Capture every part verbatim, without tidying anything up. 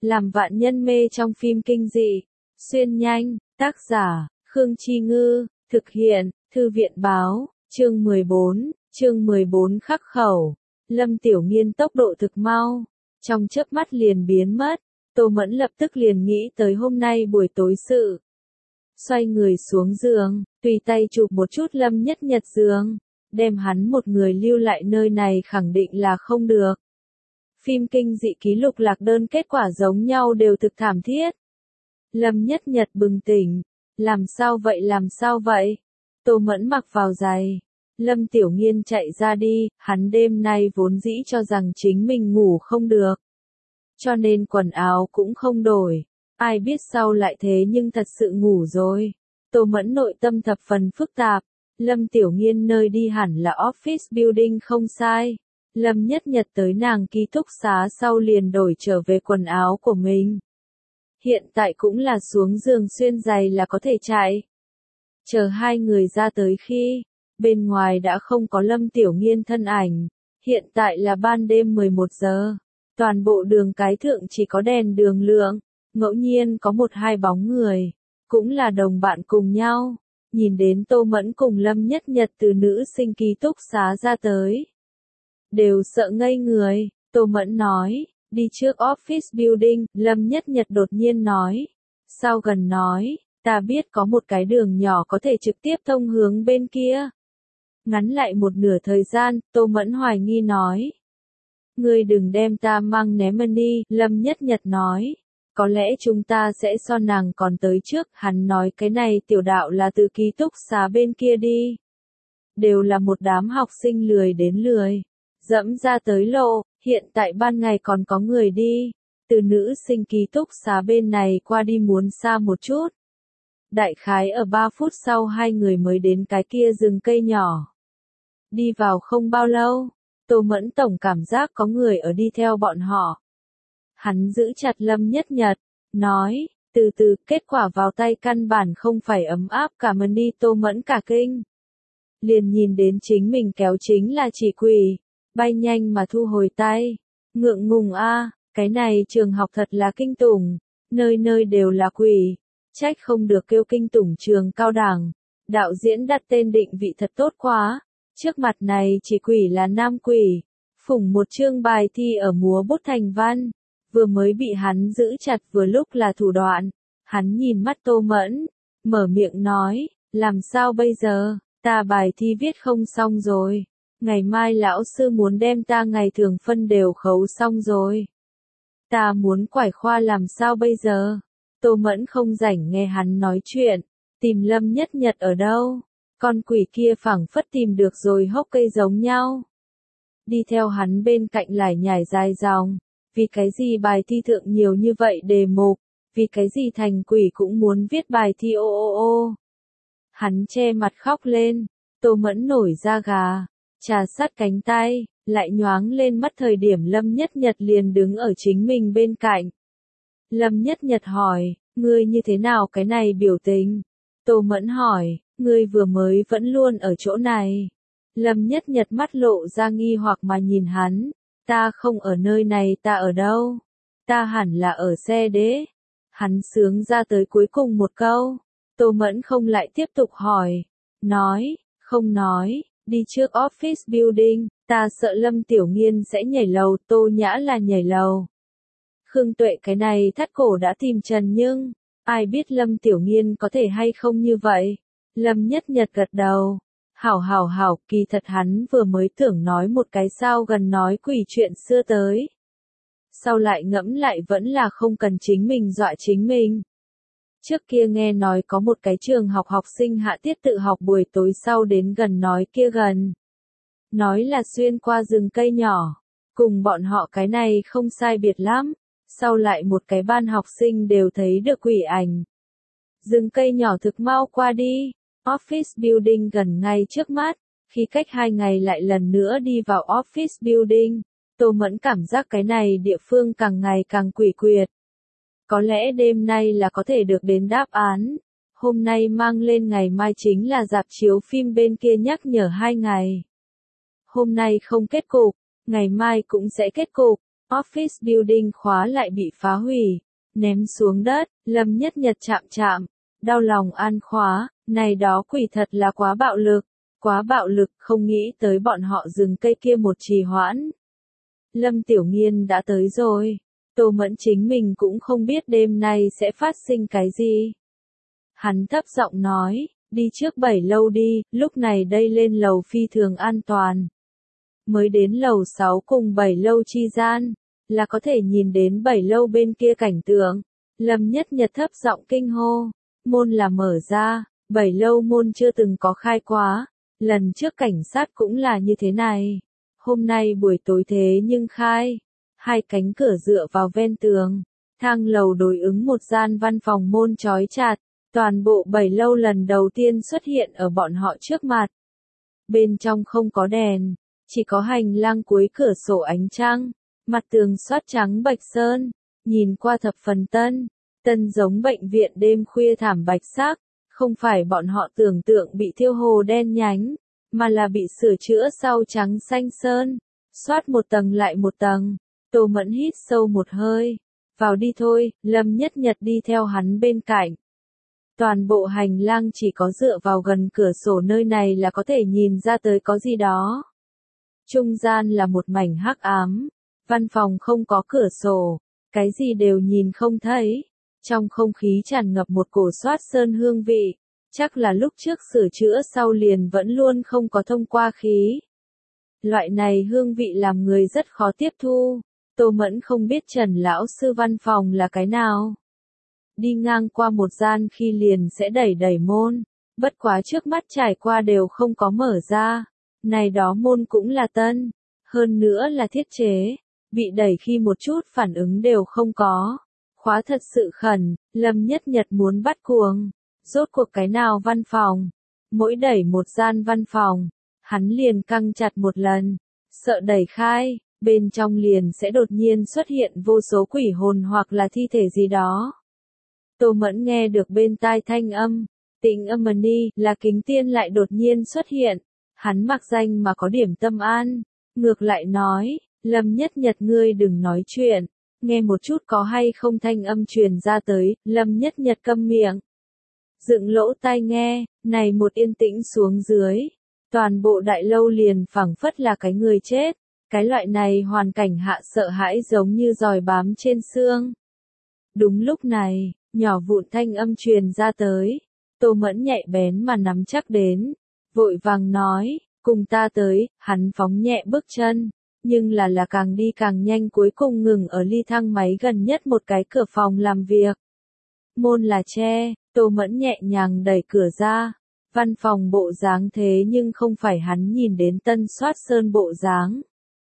làm vạn nhân mê trong phim kinh dị. Xuyên nhanh, tác giả, Khương Chi Ngư, thực hiện, Thư viện báo, chương mười bốn, chương mười bốn khắc khẩu. Lâm Tiểu Nghiên tốc độ thực mau, trong chớp mắt liền biến mất, Tô Mẫn lập tức liền nghĩ tới hôm nay buổi tối sự. Xoay người xuống giường, tùy tay chụp một chút Lâm Nhất Nhật giường, đem hắn một người lưu lại nơi này khẳng định là không được. Phim kinh dị ký lục lạc đơn kết quả giống nhau đều thực thảm thiết. Lâm Nhất Nhật bừng tỉnh, làm sao vậy làm sao vậy? Tô Mẫn mặc vào giày. Lâm Tiểu Nghiên chạy ra đi, hắn đêm nay vốn dĩ cho rằng chính mình ngủ không được. Cho nên quần áo cũng không đổi. Ai biết sau lại thế nhưng thật sự ngủ rồi. Tô Mẫn nội tâm thập phần phức tạp. Lâm Tiểu Nghiên nơi đi hẳn là office building không sai. Lâm Nhất Nhật tới nàng ký túc xá sau liền đổi trở về quần áo của mình. Hiện tại cũng là xuống giường xuyên giày là có thể chạy. Chờ hai người ra tới khi, bên ngoài đã không có Lâm Tiểu Nghiên thân ảnh. Hiện tại là ban đêm mười một giờ. Toàn bộ đường cái thượng chỉ có đèn đường lượng. Ngẫu nhiên có một hai bóng người. Cũng là đồng bạn cùng nhau. Nhìn đến Tô Mẫn cùng Lâm Nhất Nhật từ nữ sinh ký túc xá ra tới. Đều sợ ngây người, Tô Mẫn nói, đi trước office building, Lâm Nhất Nhật đột nhiên nói. Sao gần nói, ta biết có một cái đường nhỏ có thể trực tiếp thông hướng bên kia. Ngắn lại một nửa thời gian, Tô Mẫn hoài nghi nói. Ngươi đừng đem ta mang ném đi, Lâm Nhất Nhật nói. Có lẽ chúng ta sẽ so nàng còn tới trước, hắn nói cái này tiểu đạo là từ ký túc xá bên kia đi. Đều là một đám học sinh lười đến lười. Dẫm ra tới lộ, hiện tại ban ngày còn có người đi. Từ nữ sinh ký túc xá bên này qua đi muốn xa một chút. Đại khái ở ba phút sau hai người mới đến cái kia rừng cây nhỏ. Đi vào không bao lâu, Tô Mẫn tổng cảm giác có người ở đi theo bọn họ. Hắn giữ chặt Lâm Nhất Nhật, nói, từ từ, kết quả vào tay căn bản không phải ấm áp cả mần đi. Tô Mẫn cả kinh. Liền nhìn đến chính mình kéo chính là chỉ quỷ, bay nhanh mà thu hồi tay. Ngượng ngùng a, cái này trường học thật là kinh tủng, nơi nơi đều là quỷ, trách không được kêu kinh tủng trường cao đẳng. Đạo diễn đặt tên định vị thật tốt quá, trước mặt này chỉ quỷ là nam quỷ, phủng một chương bài thi ở múa bút thành văn. Vừa mới bị hắn giữ chặt vừa lúc là thủ đoạn. Hắn nhìn mắt Tô Mẫn, mở miệng nói, làm sao bây giờ, ta bài thi viết không xong rồi. Ngày mai lão sư muốn đem ta ngày thường phân đều khấu xong rồi. Ta muốn quải khoa làm sao bây giờ? Tô Mẫn không rảnh nghe hắn nói chuyện, tìm Lâm Nhất Nhật ở đâu? Con quỷ kia phảng phất tìm được rồi hốc cây giống nhau. Đi theo hắn bên cạnh lải nhải dài dòng. Vì cái gì bài thi thượng nhiều như vậy đề mục, vì cái gì thành quỷ cũng muốn viết bài thi ô ô ô. Hắn che mặt khóc lên, Tô Mẫn nổi da gà, trà sát cánh tay, lại nhoáng lên mắt thời điểm Lâm Nhất Nhật liền đứng ở chính mình bên cạnh. Lâm Nhất Nhật hỏi, ngươi như thế nào cái này biểu tình? Tô Mẫn hỏi, ngươi vừa mới vẫn luôn ở chỗ này. Lâm Nhất Nhật mắt lộ ra nghi hoặc mà nhìn hắn. Ta không ở nơi này, ta ở đâu? Ta hẳn là ở xe đế. Hắn sướng ra tới cuối cùng một câu. Tô Mẫn không lại tiếp tục hỏi. Nói, không nói, đi trước office building, ta sợ Lâm Tiểu Nghiên sẽ nhảy lầu. Tô Nhã là nhảy lầu. Khương Tuệ cái này thắt cổ đã tìm Trần nhưng, ai biết Lâm Tiểu Nghiên có thể hay không như vậy? Lâm Nhất Nhật gật đầu. Hảo hảo hảo, kỳ thật hắn vừa mới tưởng nói một cái sao gần nói quỷ chuyện xưa tới. Sau lại ngẫm lại vẫn là không cần chính mình dọa chính mình. Trước kia nghe nói có một cái trường học học sinh hạ tiết tự học buổi tối sau đến gần nói kia gần. Nói là xuyên qua rừng cây nhỏ, cùng bọn họ cái này không sai biệt lắm. Sau lại một cái ban học sinh đều thấy được quỷ ảnh. Rừng cây nhỏ thực mau qua đi. Office building gần ngay trước mắt, khi cách hai ngày lại lần nữa đi vào office building, Tô Mẫn cảm giác cái này địa phương càng ngày càng quỷ quyệt. Có lẽ đêm nay là có thể được đến đáp án, hôm nay mang lên ngày mai chính là rạp chiếu phim bên kia nhắc nhở hai ngày. Hôm nay không kết cục, ngày mai cũng sẽ kết cục, Office building khóa lại bị phá hủy, ném xuống đất, Lâm Nhất Nhật chạm chạm, đau lòng an khóa, này đó quỷ thật là quá bạo lực, quá bạo lực, không nghĩ tới bọn họ dừng cây kia một trì hoãn. Lâm Tiểu Nghiên đã tới rồi, Tô Mẫn chính mình cũng không biết đêm nay sẽ phát sinh cái gì. Hắn thấp giọng nói, đi trước bảy lâu đi, lúc này đây lên lầu phi thường an toàn. Mới đến lầu sáu cùng bảy lâu chi gian, là có thể nhìn đến bảy lâu bên kia cảnh tượng. Lâm Nhất Nhật thấp giọng kinh hô, môn là mở ra, bảy lâu môn chưa từng có khai quá, lần trước cảnh sát cũng là như thế này. Hôm nay buổi tối thế nhưng khai, hai cánh cửa dựa vào ven tường, thang lầu đối ứng một gian văn phòng môn trói chặt, toàn bộ bảy lâu lần đầu tiên xuất hiện ở bọn họ trước mặt. Bên trong không có đèn, chỉ có hành lang cuối cửa sổ ánh trăng, mặt tường xoát trắng bạch sơn, nhìn qua thập phần tân, tân giống bệnh viện đêm khuya thảm bạch sắc, không phải bọn họ tưởng tượng bị thiêu hồ đen nhánh, mà là bị sửa chữa sau trắng xanh sơn, xoát một tầng lại một tầng. Tô Mẫn hít sâu một hơi, vào đi thôi, Lâm Nhất Nhật đi theo hắn bên cạnh. Toàn bộ hành lang chỉ có dựa vào gần cửa sổ nơi này là có thể nhìn ra tới có gì đó. Trung gian là một mảnh hắc ám, văn phòng không có cửa sổ, cái gì đều nhìn không thấy. Trong không khí tràn ngập một cổ xoát sơn hương vị, chắc là lúc trước sửa chữa sau liền vẫn luôn không có thông qua khí. Loại này hương vị làm người rất khó tiếp thu. Tô Mẫn không biết Trần lão sư văn phòng là cái nào. Đi ngang qua một gian khi liền sẽ đẩy đẩy môn, bất quá trước mắt trải qua đều không có mở ra. Này đó môn cũng là tân, hơn nữa là thiết chế, bị đẩy khi một chút phản ứng đều không có. Khóa thật sự khẩn, Lâm Nhất Nhật muốn bắt cuồng. Rốt cuộc cái nào văn phòng? Mỗi đẩy một gian văn phòng, hắn liền căng chặt một lần, sợ đẩy khai, bên trong liền sẽ đột nhiên xuất hiện vô số quỷ hồn hoặc là thi thể gì đó. Tô Mẫn nghe được bên tai thanh âm, Tịnh Âm Ni là Kính Tiên lại đột nhiên xuất hiện, hắn mặc danh mà có điểm tâm an, ngược lại nói, Lâm Nhất Nhật ngươi đừng nói chuyện, nghe một chút có hay không thanh âm truyền ra tới, Lâm Nhất Nhật câm miệng. Dựng lỗ tai nghe, này một yên tĩnh xuống dưới, toàn bộ đại lâu liền phảng phất là cái người chết, cái loại này hoàn cảnh hạ sợ hãi giống như giòi bám trên xương. Đúng lúc này, nhỏ vụn thanh âm truyền ra tới, Tô Mẫn nhạy bén mà nắm chắc đến, vội vàng nói, cùng ta tới, hắn phóng nhẹ bước chân, nhưng là là càng đi càng nhanh cuối cùng ngừng ở ly thang máy gần nhất một cái cửa phòng làm việc. Môn là tre, Tô Mẫn nhẹ nhàng đẩy cửa ra, văn phòng bộ dáng thế nhưng không phải hắn nhìn đến tân soát sơn bộ dáng,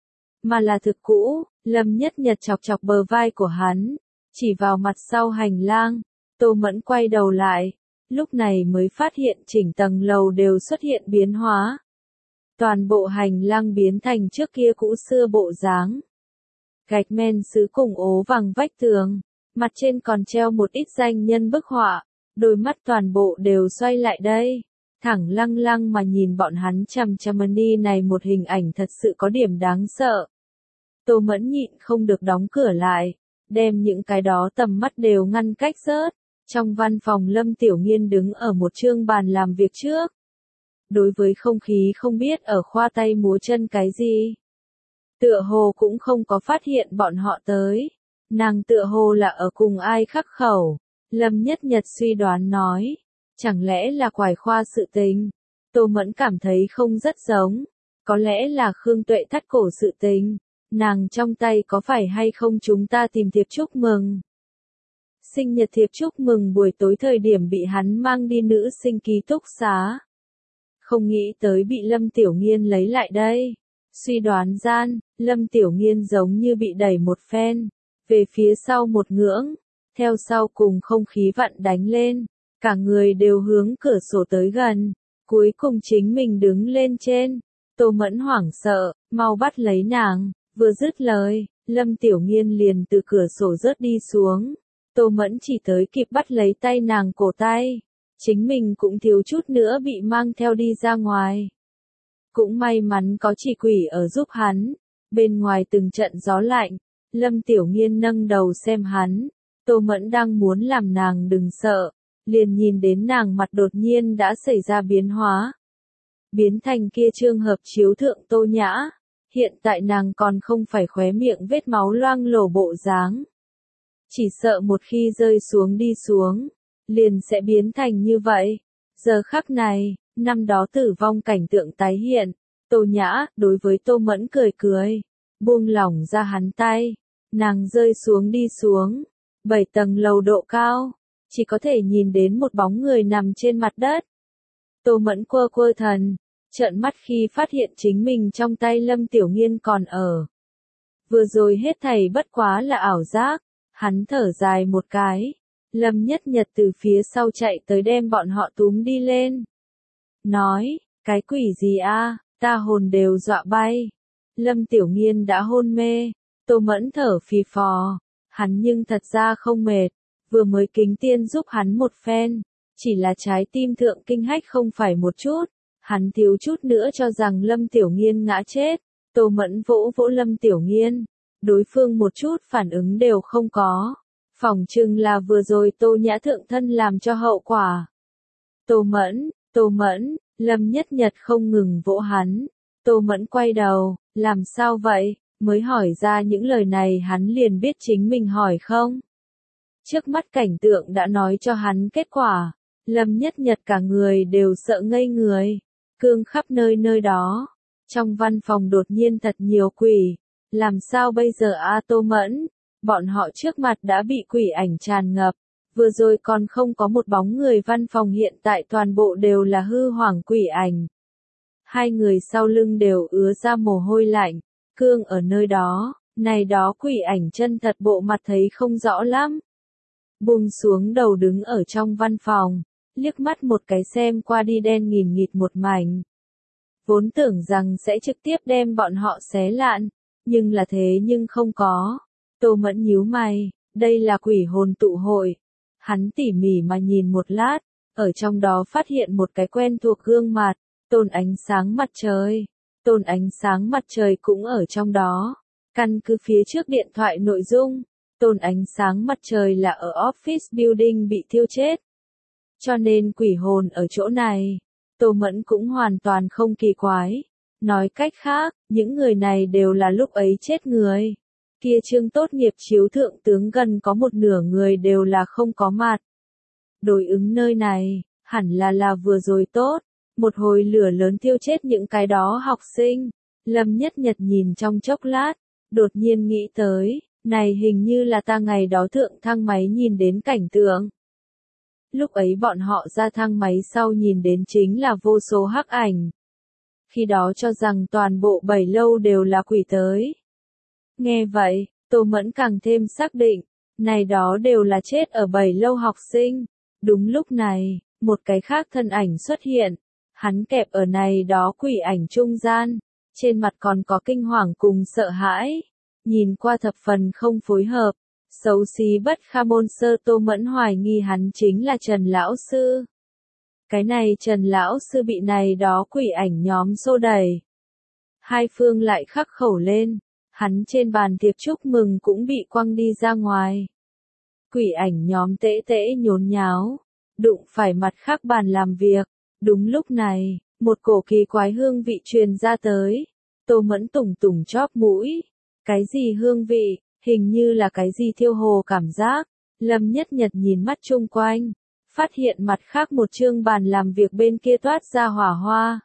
mà là thực cũ. Lâm Nhất Nhật chọc chọc bờ vai của hắn, chỉ vào mặt sau hành lang. Tô Mẫn quay đầu lại, lúc này mới phát hiện chỉnh tầng lầu đều xuất hiện biến hóa. Toàn bộ hành lang biến thành trước kia cũ xưa bộ dáng. Gạch men sứ cùng ố vàng vách tường, mặt trên còn treo một ít danh nhân bức họa, đôi mắt toàn bộ đều xoay lại đây, thẳng lăng lăng mà nhìn bọn hắn chằm chằm đi, này một hình ảnh thật sự có điểm đáng sợ. Tô Mẫn nhịn không được đóng cửa lại, đem những cái đó tầm mắt đều ngăn cách rớt. Trong văn phòng Lâm Tiểu Nghiên đứng ở một trương bàn làm việc trước. Đối với không khí không biết ở khoa tay múa chân cái gì. Tựa hồ cũng không có phát hiện bọn họ tới. Nàng tựa hồ là ở cùng ai khắc khẩu. Lâm Nhất Nhật suy đoán nói. Chẳng lẽ là quải khoa sự tình? Tô Mẫn cảm thấy không rất giống. Có lẽ là Khương Tuệ thắt cổ sự tình. Nàng trong tay có phải hay không chúng ta tìm thiệp chúc mừng? Sinh nhật thiệp chúc mừng buổi tối thời điểm bị hắn mang đi nữ sinh ký túc xá. Không nghĩ tới bị Lâm Tiểu Nghiên lấy lại đây. Suy đoán gian, Lâm Tiểu Nghiên giống như bị đẩy một phen, về phía sau một ngưỡng, theo sau cùng không khí vặn đánh lên, cả người đều hướng cửa sổ tới gần, cuối cùng chính mình đứng lên trên. Tô Mẫn hoảng sợ, mau bắt lấy nàng, vừa dứt lời, Lâm Tiểu Nghiên liền từ cửa sổ rớt đi xuống. Tô Mẫn chỉ tới kịp bắt lấy tay nàng cổ tay, chính mình cũng thiếu chút nữa bị mang theo đi ra ngoài. Cũng may mắn có chỉ quỷ ở giúp hắn, bên ngoài từng trận gió lạnh, Lâm Tiểu Nghiên nâng đầu xem hắn, Tô Mẫn đang muốn làm nàng đừng sợ, liền nhìn đến nàng mặt đột nhiên đã xảy ra biến hóa. Biến thành kia trương hợp chiếu thượng Tô Nhã, hiện tại nàng còn không phải khóe miệng vết máu loang lổ bộ dáng. Chỉ sợ một khi rơi xuống đi xuống, liền sẽ biến thành như vậy. Giờ khắc này, năm đó tử vong cảnh tượng tái hiện, Tô Nhã, đối với Tô Mẫn cười cười, buông lỏng ra hắn tay, nàng rơi xuống đi xuống, bảy tầng lầu độ cao, chỉ có thể nhìn đến một bóng người nằm trên mặt đất. Tô Mẫn quơ quơ thần, trợn mắt khi phát hiện chính mình trong tay Lâm Tiểu Nghiên còn ở. Vừa rồi hết thảy bất quá là ảo giác, hắn thở dài một cái, Lâm Nhất Nhật từ phía sau chạy tới đem bọn họ túm đi lên. Nói, cái quỷ gì a, ta hồn đều dọa bay. Lâm Tiểu Nghiên đã hôn mê, Tô Mẫn thở phì phò, hắn nhưng thật ra không mệt, vừa mới kính tiên giúp hắn một phen, chỉ là trái tim thượng kinh hách không phải một chút, hắn thiếu chút nữa cho rằng Lâm Tiểu Nghiên ngã chết. Tô Mẫn vỗ vỗ Lâm Tiểu Nghiên, đối phương một chút phản ứng đều không có, phỏng chừng là vừa rồi Tô Nhã thượng thân làm cho hậu quả. Tô Mẫn, Tô Mẫn, Lâm Nhất Nhật không ngừng vỗ hắn, Tô Mẫn quay đầu, làm sao vậy, mới hỏi ra những lời này hắn liền biết chính mình hỏi không. Trước mắt cảnh tượng đã nói cho hắn kết quả, Lâm Nhất Nhật cả người đều sợ ngây người, cương khắp nơi nơi đó. Trong văn phòng đột nhiên thật nhiều quỷ, làm sao bây giờ a Tô Mẫn, bọn họ trước mặt đã bị quỷ ảnh tràn ngập, vừa rồi còn không có một bóng người văn phòng hiện tại toàn bộ đều là hư hoàng quỷ ảnh. Hai người sau lưng đều ứa ra mồ hôi lạnh, cương ở nơi đó, này đó quỷ ảnh chân thật bộ mặt thấy không rõ lắm. Buông xuống đầu đứng ở trong văn phòng, liếc mắt một cái xem qua đi đen nghìn nghịt một mảnh. Vốn tưởng rằng sẽ trực tiếp đem bọn họ xé lạn, nhưng là thế nhưng không có. Tô Mẫn nhíu mày, đây là quỷ hồn tụ hội. Hắn tỉ mỉ mà nhìn một lát, ở trong đó phát hiện một cái quen thuộc gương mặt, Tôn Ánh Sáng Mặt Trời. Tôn Ánh Sáng Mặt Trời cũng ở trong đó. Căn cứ phía trước điện thoại nội dung, Tôn Ánh Sáng Mặt Trời là ở office building bị thiêu chết. Cho nên quỷ hồn ở chỗ này. Tô Mẫn cũng hoàn toàn không kỳ quái. Nói cách khác, những người này đều là lúc ấy chết người. Kia chương tốt nghiệp chiếu thượng tướng gần có một nửa người đều là không có mặt. Đối ứng nơi này, hẳn là là vừa rồi tốt. Một hồi lửa lớn thiêu chết những cái đó học sinh. Lâm Nhất Nhật nhìn trong chốc lát, đột nhiên nghĩ tới, này hình như là ta ngày đó thượng thang máy nhìn đến cảnh tượng. Lúc ấy bọn họ ra thang máy sau nhìn đến chính là vô số hắc ảnh. Khi đó cho rằng toàn bộ bảy lâu đều là quỷ tới. Nghe vậy, Tô Mẫn càng thêm xác định, này đó đều là chết ở bảy lâu học sinh. Đúng lúc này, một cái khác thân ảnh xuất hiện, hắn kẹp ở này đó quỷ ảnh trung gian, trên mặt còn có kinh hoàng cùng sợ hãi, nhìn qua thập phần không phối hợp. Xấu xí bất kha môn sơ. Tô Mẫn hoài nghi hắn chính là Trần Lão Sư. Cái này Trần Lão Sư bị này đó quỷ ảnh nhóm xô đẩy. Hai phương lại khắc khẩu lên, hắn trên bàn tiệc chúc mừng cũng bị quăng đi ra ngoài. Quỷ ảnh nhóm tễ tễ nhốn nháo, đụng phải mặt khác bàn làm việc. Đúng lúc này, một cổ kỳ quái hương vị truyền ra tới. Tô Mẫn tùng tùng chóp mũi. Cái gì hương vị? Hình như là cái gì thiêu hồ cảm giác. Lâm Nhất Nhật nhìn mắt chung quanh, phát hiện mặt khác một chương bàn làm việc bên kia toát ra hỏa hoa.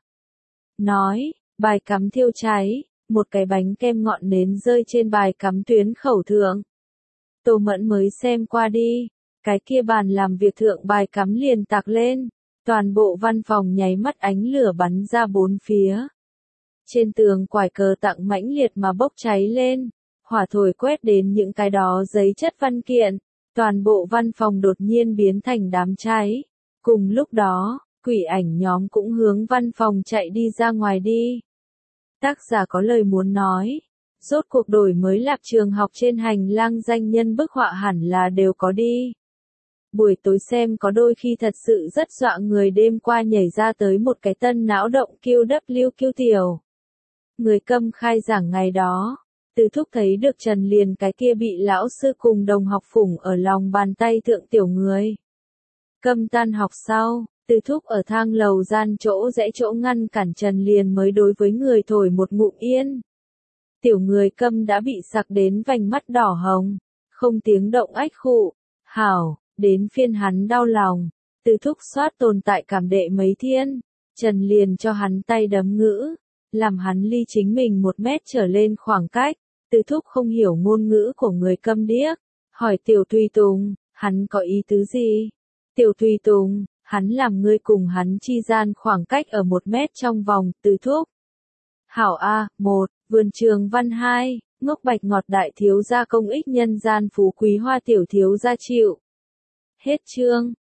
Nói, bài cắm thiêu cháy, một cái bánh kem ngọn nến rơi trên bài cắm tuyến khẩu thượng. Tô Mẫn mới xem qua đi, cái kia bàn làm việc thượng bài cắm liền tạc lên, toàn bộ văn phòng nháy mắt ánh lửa bắn ra bốn phía. Trên tường quải cờ tặng mãnh liệt mà bốc cháy lên. Hỏa thổi quét đến những cái đó giấy chất văn kiện, toàn bộ văn phòng đột nhiên biến thành đám cháy. Cùng lúc đó, quỷ ảnh nhóm cũng hướng văn phòng chạy đi ra ngoài đi. Tác giả có lời muốn nói, rốt cuộc đổi mới lạc trường học trên hành lang danh nhân bức họa hẳn là đều có đi. Buổi tối xem có đôi khi thật sự rất dọa người, đêm qua nhảy ra tới một cái tân não động Q W Q tiểu. Người câm khai giảng ngày đó. Từ thúc thấy được Trần Liền cái kia bị lão sư cùng đồng học phủng ở lòng bàn tay thượng tiểu người. Câm tan học sau, từ thúc ở thang lầu gian chỗ rẽ chỗ ngăn cản Trần Liền mới đối với người thổi một ngụm yên. Tiểu người câm đã bị sặc đến vành mắt đỏ hồng, không tiếng động ách khụ. Hảo, đến phiên hắn đau lòng. Từ thúc soát tồn tại cảm đệ mấy thiên, Trần Liền cho hắn tay đấm ngữ, làm hắn ly chính mình một mét trở lên khoảng cách. Từ thúc không hiểu ngôn ngữ của người câm điếc, hỏi Tiểu Tùy Tùng, hắn có ý tứ gì? Tiểu Tùy Tùng, hắn làm ngươi cùng hắn chi gian khoảng cách ở một mét trong vòng. Từ thúc. Hảo A, một, vườn trường văn hai, ngốc bạch ngọt đại thiếu gia công ích nhân gian phú quý hoa tiểu thiếu gia chịu. Hết chương.